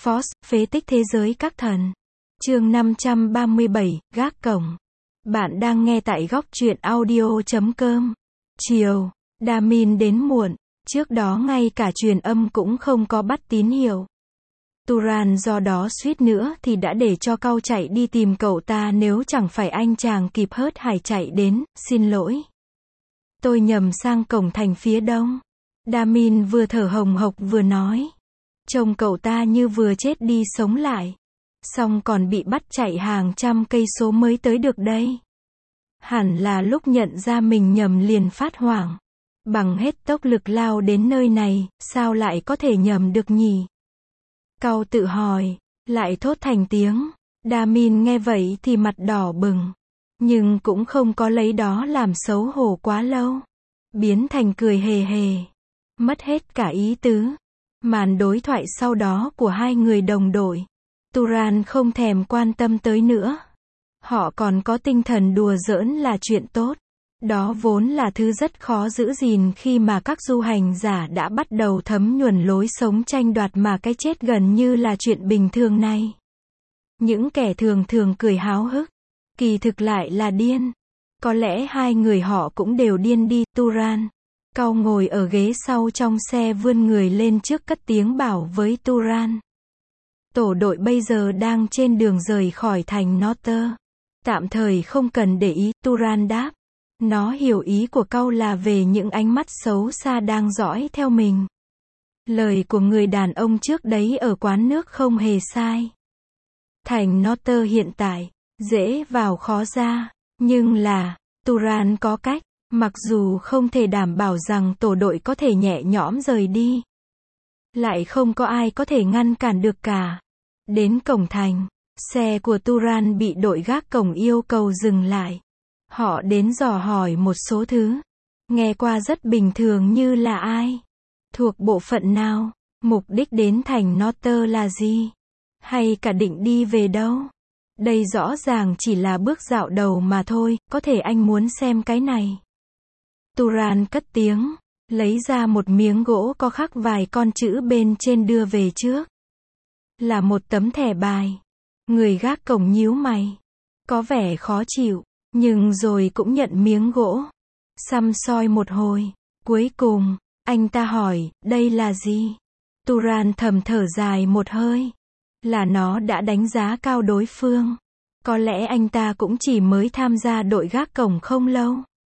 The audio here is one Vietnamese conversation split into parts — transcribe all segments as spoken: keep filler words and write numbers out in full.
Force, phế tích thế giới các thần. Chương năm trăm ba mươi bảy, gác cổng. Bạn đang nghe tại góc truyện audio chấm com. Chiều, Damin đến muộn, trước đó ngay cả truyền âm cũng không có bắt tín hiệu. Turan do đó suýt nữa thì đã để cho cau chạy đi tìm cậu ta nếu chẳng phải anh chàng kịp hớt hải chạy đến, xin lỗi. Tôi nhầm sang cổng thành phía đông. Damin vừa thở hồng hộc vừa nói. Trông cậu ta như vừa chết đi sống lại. Xong còn bị bắt chạy hàng trăm cây số mới tới được đây. Hẳn là lúc nhận ra mình nhầm liền phát hoảng. Bằng hết tốc lực lao đến nơi này, sao lại có thể nhầm được nhỉ? Cau tự hỏi, lại thốt thành tiếng. Damin nghe vậy thì mặt đỏ bừng. Nhưng cũng không có lấy đó làm xấu hổ quá lâu. Biến thành cười hề hề. Mất hết cả ý tứ. Màn đối thoại sau đó của hai người đồng đội. Turan không thèm quan tâm tới nữa. Họ còn có tinh thần đùa giỡn là chuyện tốt. Đó vốn là thứ rất khó giữ gìn khi mà các du hành giả đã bắt đầu thấm nhuần lối sống tranh đoạt mà cái chết gần như là chuyện bình thường này. Những kẻ thường thường cười háo hức, kỳ thực lại là điên. Có lẽ hai người họ cũng đều điên đi. Turan, Cau ngồi ở ghế sau trong xe vươn người lên trước cất tiếng bảo với Turan. Tổ đội bây giờ đang trên đường rời khỏi thành Norter. Tạm thời không cần để ý, Turan đáp. Nó hiểu ý của Cau là về những ánh mắt xấu xa đang dõi theo mình. Lời của người đàn ông trước đấy ở quán nước không hề sai. Thành Norter hiện tại, dễ vào khó ra. Nhưng là, Turan có cách, mặc dù không thể đảm bảo rằng tổ đội có thể nhẹ nhõm rời đi. Lại không có ai có thể ngăn cản được cả. Đến cổng thành, xe của Turan bị đội gác cổng yêu cầu dừng lại. Họ đến dò hỏi một số thứ. Nghe qua rất bình thường như là ai? Thuộc bộ phận nào? Mục đích đến thành Norter là gì? Hay cả định đi về đâu? Đây rõ ràng chỉ là bước dạo đầu mà thôi, có thể anh muốn xem cái này. Turan cất tiếng, lấy ra một miếng gỗ có khắc vài con chữ bên trên đưa về trước. Là một tấm thẻ bài. Người gác cổng nhíu mày. Có vẻ khó chịu, nhưng rồi cũng nhận miếng gỗ. Săm soi một hồi. Cuối cùng, anh ta hỏi, đây là gì? Turan thầm thở dài một hơi. Là nó đã đánh giá cao đối phương. Có lẽ anh ta cũng chỉ mới tham gia đội gác cổng không lâu.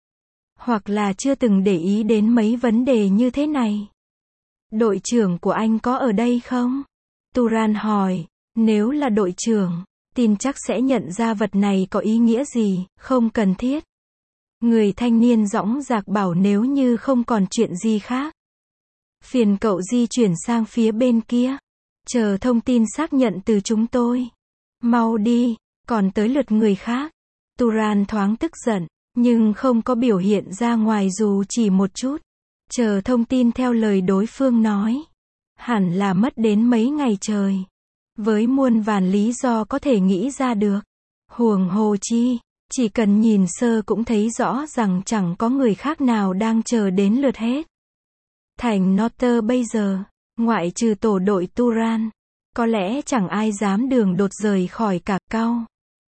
Hoặc là chưa từng để ý đến mấy vấn đề như thế này. Đội trưởng của anh có ở đây không? Turan hỏi, nếu là đội trưởng, tin chắc sẽ nhận ra vật này có ý nghĩa gì, không cần thiết. Người thanh niên dõng dạc bảo nếu như không còn chuyện gì khác. Phiền cậu di chuyển sang phía bên kia. Chờ thông tin xác nhận từ chúng tôi. Mau đi, còn tới lượt người khác. Turan thoáng tức giận, nhưng không có biểu hiện ra ngoài dù chỉ một chút. Chờ thông tin theo lời đối phương nói. Hẳn là mất đến mấy ngày trời. Với muôn vàn lý do có thể nghĩ ra được. Huống hồ chi, chỉ cần nhìn sơ cũng thấy rõ rằng chẳng có người khác nào đang chờ đến lượt hết. Thành Norter bây giờ, ngoại trừ tổ đội Turan, có lẽ chẳng ai dám đường đột rời khỏi cả. Cau.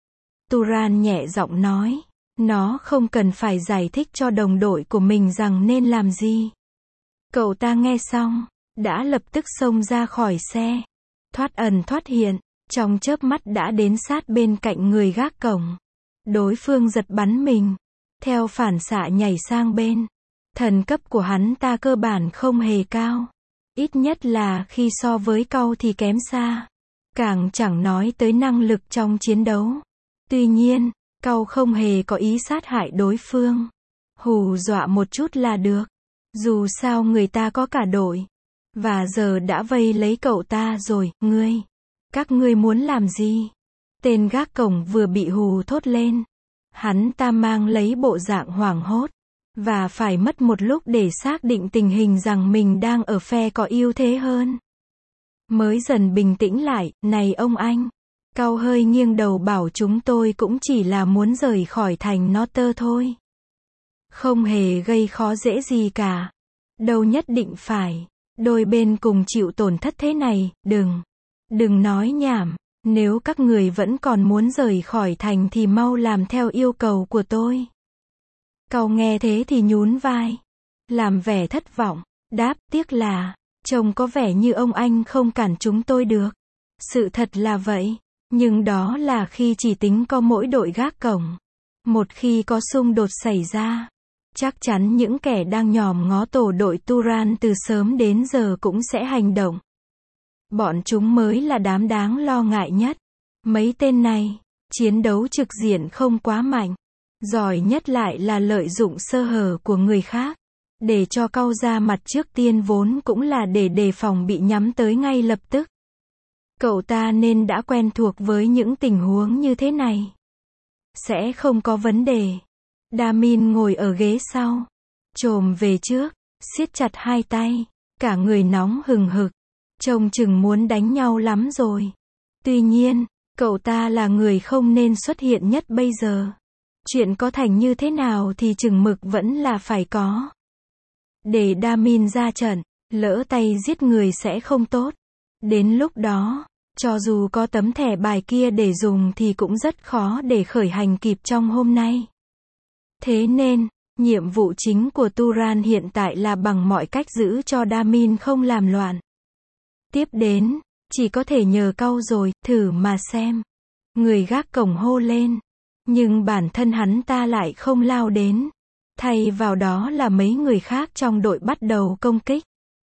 Turan nhẹ giọng nói, nó không cần phải giải thích cho đồng đội của mình rằng nên làm gì. Cậu ta nghe xong, đã lập tức xông ra khỏi xe. Thoát ẩn thoát hiện, trong chớp mắt đã đến sát bên cạnh người gác cổng. Đối phương giật bắn mình, theo phản xạ nhảy sang bên. Thần cấp của hắn ta cơ bản không hề cao. Ít nhất là khi so với Cau thì kém xa. Càng chẳng nói tới năng lực trong chiến đấu. Tuy nhiên, Cau không hề có ý sát hại đối phương. Hù dọa một chút là được. Dù sao người ta có cả đội. Và giờ đã vây lấy cậu ta rồi, ngươi. Các ngươi muốn làm gì? Tên gác cổng vừa bị hù thốt lên. Hắn ta mang lấy bộ dạng hoảng hốt. Và phải mất một lúc để xác định tình hình rằng mình đang ở phe có ưu thế hơn. Mới dần bình tĩnh lại, này ông anh. Cau hơi nghiêng đầu bảo chúng tôi cũng chỉ là muốn rời khỏi thành Norter thôi. Không hề gây khó dễ gì cả. Đâu nhất định phải. Đôi bên cùng chịu tổn thất thế này, đừng. Đừng nói nhảm, nếu các người vẫn còn muốn rời khỏi thành thì mau làm theo yêu cầu của tôi. Cậu nghe thế thì nhún vai, làm vẻ thất vọng, đáp, tiếc là, trông có vẻ như ông anh không cản chúng tôi được. Sự thật là vậy, nhưng đó là khi chỉ tính có mỗi đội gác cổng. Một khi có xung đột xảy ra, chắc chắn những kẻ đang nhòm ngó tổ đội Turan từ sớm đến giờ cũng sẽ hành động. Bọn chúng mới là đám đáng lo ngại nhất. Mấy tên này, chiến đấu trực diện không quá mạnh. Giỏi nhất lại là lợi dụng sơ hở của người khác. Để cho cau ra mặt trước tiên vốn cũng là để đề phòng bị nhắm tới ngay lập tức. Cậu ta nên đã quen thuộc với những tình huống như thế này. Sẽ không có vấn đề. Damin ngồi ở ghế sau, chồm về trước, siết chặt hai tay, cả người nóng hừng hực, trông chừng muốn đánh nhau lắm rồi. Tuy nhiên, cậu ta là người không nên xuất hiện nhất bây giờ. Chuyện có thành như thế nào thì chừng mực vẫn là phải có. Để Damin ra trận, lỡ tay giết người sẽ không tốt. Đến lúc đó, cho dù có tấm thẻ bài kia để dùng thì cũng rất khó để khởi hành kịp trong hôm nay. Thế nên, nhiệm vụ chính của Turan hiện tại là bằng mọi cách giữ cho Damin không làm loạn. Tiếp đến, chỉ có thể nhờ cau rồi, thử mà xem. Người gác cổng hô lên. Nhưng bản thân hắn ta lại không lao đến. Thay vào đó là mấy người khác trong đội bắt đầu công kích.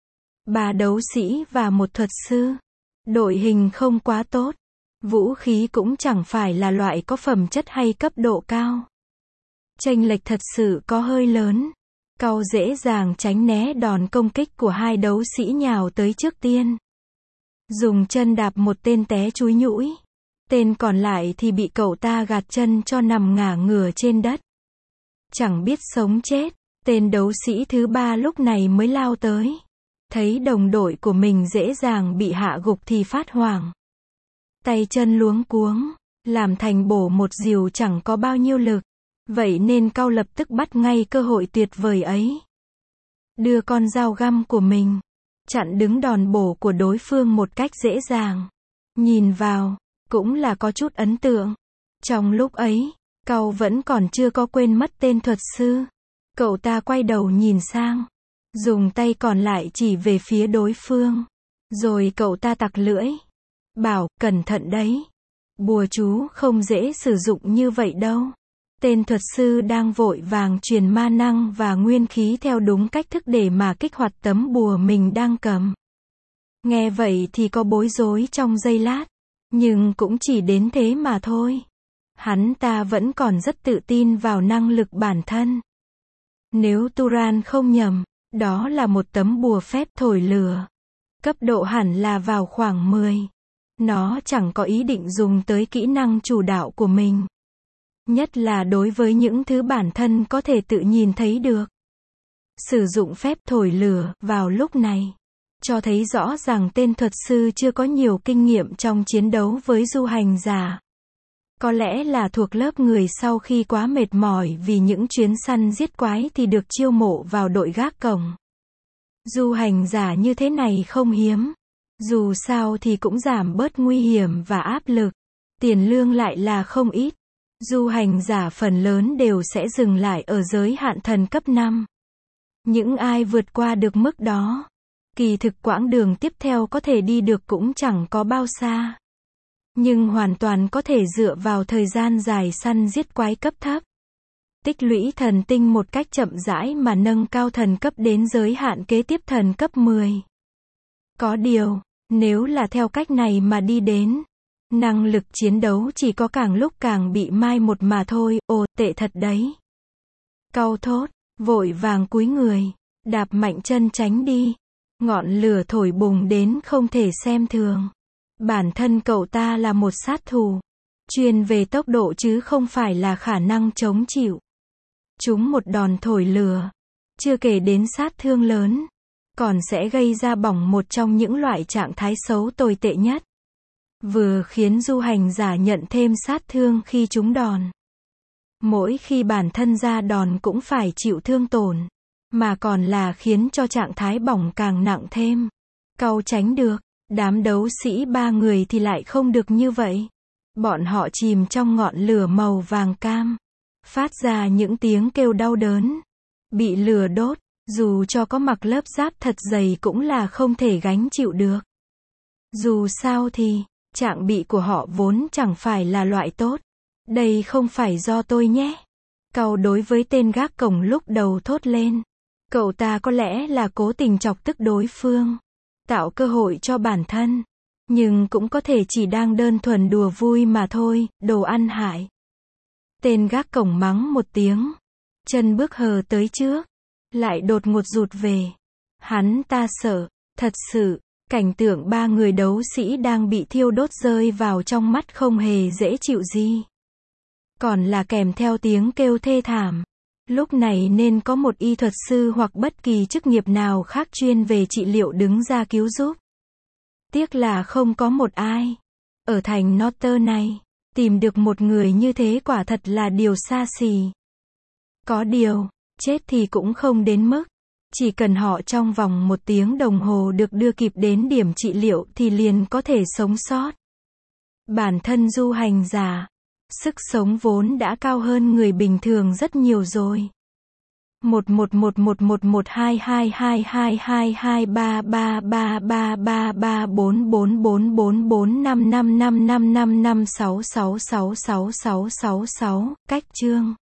Ba đấu sĩ và một thuật sư. Đội hình không quá tốt. Vũ khí cũng chẳng phải là loại có phẩm chất hay cấp độ cao. Chênh lệch thật sự có hơi lớn. Cau dễ dàng tránh né đòn công kích của hai đấu sĩ nhào tới trước tiên. Dùng chân đạp một tên té chúi nhũi. Tên còn lại thì bị cậu ta gạt chân cho nằm ngả ngửa trên đất. Chẳng biết sống chết, tên đấu sĩ thứ ba lúc này mới lao tới. Thấy đồng đội của mình dễ dàng bị hạ gục thì phát hoảng. Tay chân luống cuống, làm thành bổ một dìu chẳng có bao nhiêu lực. Vậy nên cau lập tức bắt ngay cơ hội tuyệt vời ấy. Đưa con dao găm của mình, chặn đứng đòn bổ của đối phương một cách dễ dàng. Nhìn vào, cũng là có chút ấn tượng. Trong lúc ấy, cau vẫn còn chưa có quên mất tên thuật sư. Cậu ta quay đầu nhìn sang, dùng tay còn lại chỉ về phía đối phương. Rồi cậu ta tặc lưỡi, bảo, cẩn thận đấy. Bùa chú không dễ sử dụng như vậy đâu. Tên thuật sư đang vội vàng truyền ma năng và nguyên khí theo đúng cách thức để mà kích hoạt tấm bùa mình đang cầm. Nghe vậy thì có bối rối trong giây lát, nhưng cũng chỉ đến thế mà thôi. Hắn ta vẫn còn rất tự tin vào năng lực bản thân. Nếu Turan không nhầm, đó là một tấm bùa phép thổi lửa. Cấp độ hẳn là vào khoảng mười. Nó chẳng có ý định dùng tới kỹ năng chủ đạo của mình. Nhất là đối với những thứ bản thân có thể tự nhìn thấy được. Sử dụng phép thổi lửa vào lúc này, cho thấy rõ rằng tên thuật sư chưa có nhiều kinh nghiệm trong chiến đấu với du hành giả. Có lẽ là thuộc lớp người sau khi quá mệt mỏi vì những chuyến săn giết quái thì được chiêu mộ vào đội gác cổng. Du hành giả như thế này không hiếm. Dù sao thì cũng giảm bớt nguy hiểm và áp lực. Tiền lương lại là không ít. Du hành giả phần lớn đều sẽ dừng lại ở giới hạn thần cấp năm. Những ai vượt qua được mức đó, kỳ thực quãng đường tiếp theo có thể đi được cũng chẳng có bao xa. Nhưng hoàn toàn có thể dựa vào thời gian dài săn giết quái cấp thấp. Tích lũy thần tinh một cách chậm rãi mà nâng cao thần cấp đến giới hạn kế tiếp thần cấp mười. Có điều, nếu là theo cách này mà đi đến, năng lực chiến đấu chỉ có càng lúc càng bị mai một mà thôi. Ồ, tệ thật đấy. Cau thốt, vội vàng cúi người, đạp mạnh chân tránh đi. Ngọn lửa thổi bùng đến không thể xem thường. Bản thân cậu ta là một sát thủ, chuyên về tốc độ chứ không phải là khả năng chống chịu. Chúng một đòn thổi lửa, chưa kể đến sát thương lớn, còn sẽ gây ra bỏng một trong những loại trạng thái xấu tồi tệ nhất. Vừa khiến du hành giả nhận thêm sát thương khi trúng đòn. Mỗi khi bản thân ra đòn cũng phải chịu thương tổn, mà còn là khiến cho trạng thái bỏng càng nặng thêm. Cau tránh được, Đám đấu sĩ ba người thì lại không được như vậy. Bọn họ chìm trong ngọn lửa màu vàng cam, phát ra những tiếng kêu đau đớn. Bị lửa đốt, dù cho có mặc lớp giáp thật dày cũng là không thể gánh chịu được. Dù sao thì, trạng bị của họ vốn chẳng phải là loại tốt. Đây không phải do tôi nhé. Cậu đối với tên gác cổng lúc đầu thốt lên. Cậu ta có lẽ là cố tình chọc tức đối phương, tạo cơ hội cho bản thân. Nhưng cũng có thể chỉ đang đơn thuần đùa vui mà thôi, đồ ăn hại. Tên gác cổng mắng một tiếng. Chân bước hờ tới trước. Lại đột ngột rụt về. Hắn ta sợ, thật sự, cảnh tượng ba người đấu sĩ đang bị thiêu đốt rơi vào trong mắt không hề dễ chịu gì. Còn là kèm theo tiếng kêu thê thảm. Lúc này nên có một y thuật sư hoặc bất kỳ chức nghiệp nào khác chuyên về trị liệu đứng ra cứu giúp. Tiếc là không có một ai. Ở thành Norton này, tìm được một người như thế quả thật là điều xa xỉ. Có điều, chết thì cũng không đến mức. Chỉ cần họ trong vòng một tiếng đồng hồ được đưa kịp đến điểm trị liệu thì liền có thể sống sót. Bản thân du hành giả, sức sống vốn đã cao hơn người bình thường rất nhiều rồi. một một một một một một hai hai hai hai hai hai ba ba ba ba ba ba bốn bốn bốn bốn bốn năm năm năm năm năm năm sáu sáu sáu sáu sáu sáu sáu. Cách chương